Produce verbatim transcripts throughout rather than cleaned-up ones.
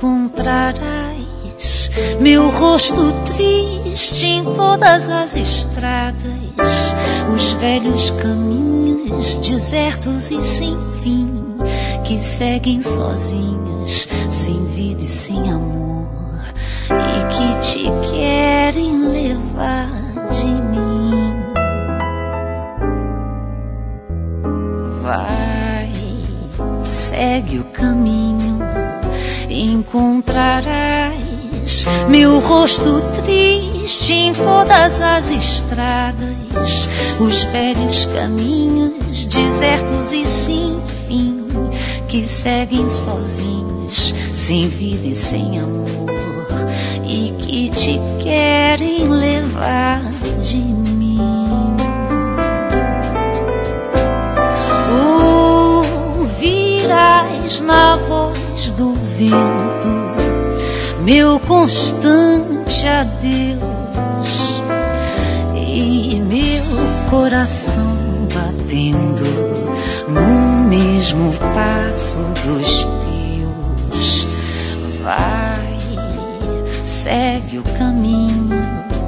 encontrarás meu rosto triste em todas as estradas, os velhos caminhos desertos e sem fim, que seguem sozinhos, sem vida e sem amor, e que te querem levar de mim. Vai, segue o caminho, encontrarás meu rosto triste em todas as estradas, os velhos caminhos desertos e sem fim, que seguem sozinhos, sem vida e sem amor, e que te querem levar de mim. Ouvirás na voz do vento meu constante adeus, e meu coração batendo no mesmo passo dos teus. Vai, segue o caminho,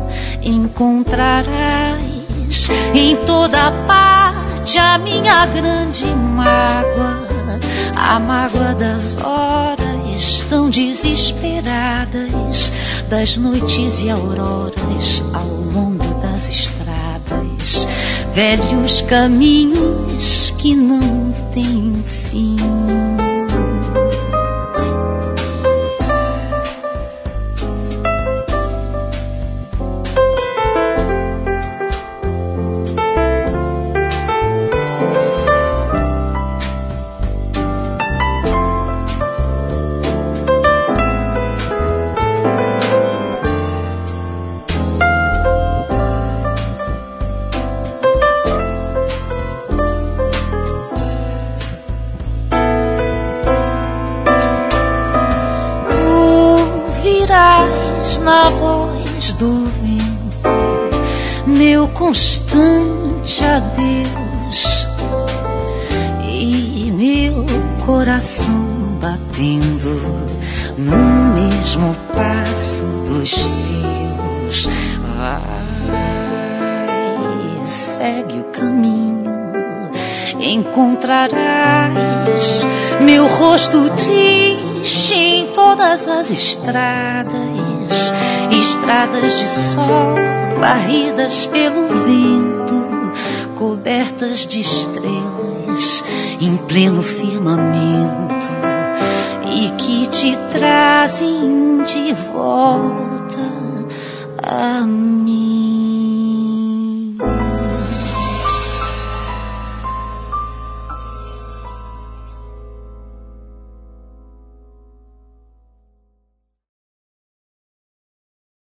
encontrarás em toda parte a minha grande mágoa, a mágoa das horas tão desesperadas, das noites e auroras ao longo das estradas, velhos caminhos que não têm fim. Na voz do vento meu constante adeus, e meu coração batendo no mesmo passo dos teus. Vai, segue o caminho, encontrarás meu rosto triste em todas as estradas, estradas de sol varridas pelo vento, cobertas de estrelas em pleno firmamento, e que te trazem de volta a mim.